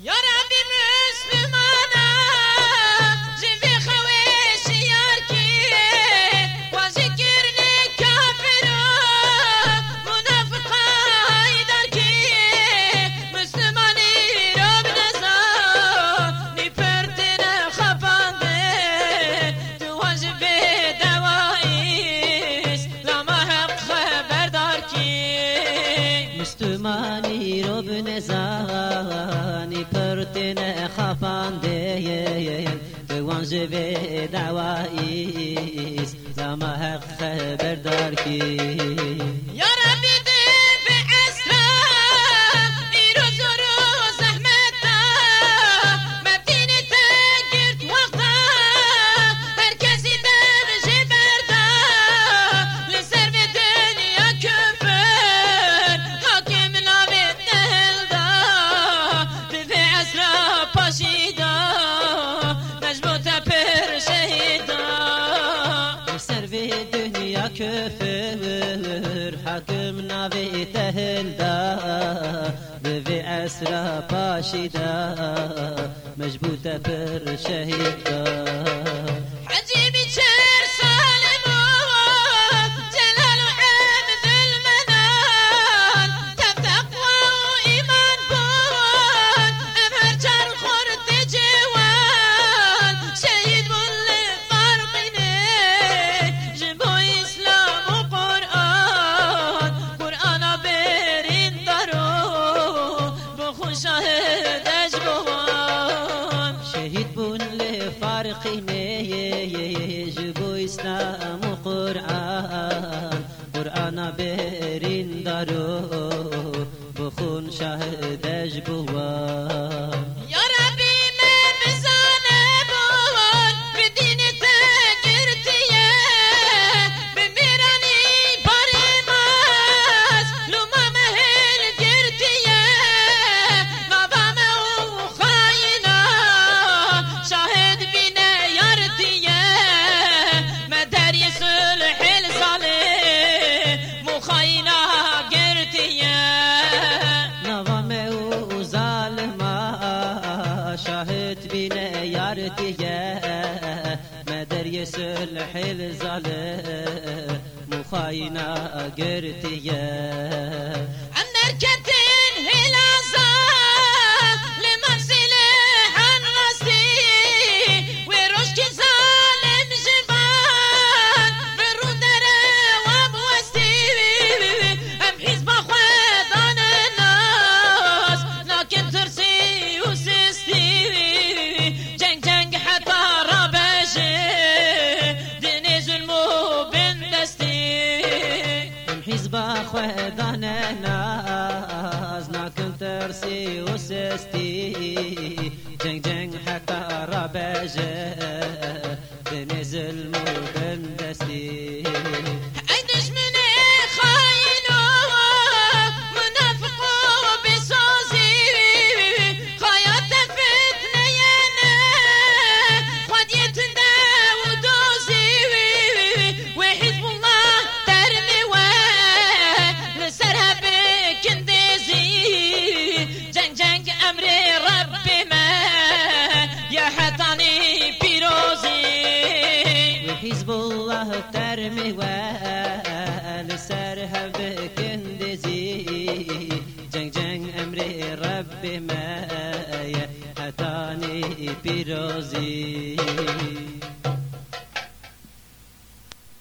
یا ربی مسلمانا جوی خویش یار کی و ذکر نی کافرا منافقا ایدار کی مسلمانی رو بنزا نی پرتن خفانده تو واجب دواییس لما حق خبردار کی مسلمانی رو بنزانی پرتن خفانده به واجب دواییس لما حق خبردار کی یا ربی به اسرا ایروز و روز زحمتا مبدینی تگرد وقتا هر کسی در جبردا لسر به دنیا کفر حاکم نامید نهلدا به اسرا پاشیدا مجبوطه پر شهیدا سر به دنیا کفر حاکم ناوی تهلدا به اسرا پاشیدا مجبوطه پر شهیدا عجیبی چر سالم و جلال و عبد المنان تب تقوى و ایمان بون ام هر چر خورد جوان شهید بون لفرقینه جبو اسلام و قرآن برین دارو بخون شاهد اجبوان شهید بون لفارقینه جبو اسلام و قرآن برین دارو بخون شاهد اجبوان یا ربی من بزانه بون به دین تگرتیه به میرانی باری ماز لوما مهل گرتیه نوام او خاینا شاهد بینه یارتیه مدری صلح الظالم مخاینا گرتیه نوام او ظالما شاهد بین یارتیه مدری صلح الظالم مخاینا گرتیه اندر کتن هلازا لمنزل عن غستی و رشک ظالم جبان برو در وابوستی ام حزب خوادان الناس لكن ترسي وسستي جنگ حتى رابجي دني ظلمو بندستي حزب خودان ناز ناکن ترسی و سستی جنگ حتی را بجه دنی ظلم و بندستی ای دشمن خاینو منافق و بسازی خایات فتنه نه خود یتنده و دوزی و حزب الله درمی و لسر بکندزی جنگ امر رب من یا حتانی پیروزی حزب الله ترمی و لسر هب کندزی جنگ امر رب ما حتانی پیروزی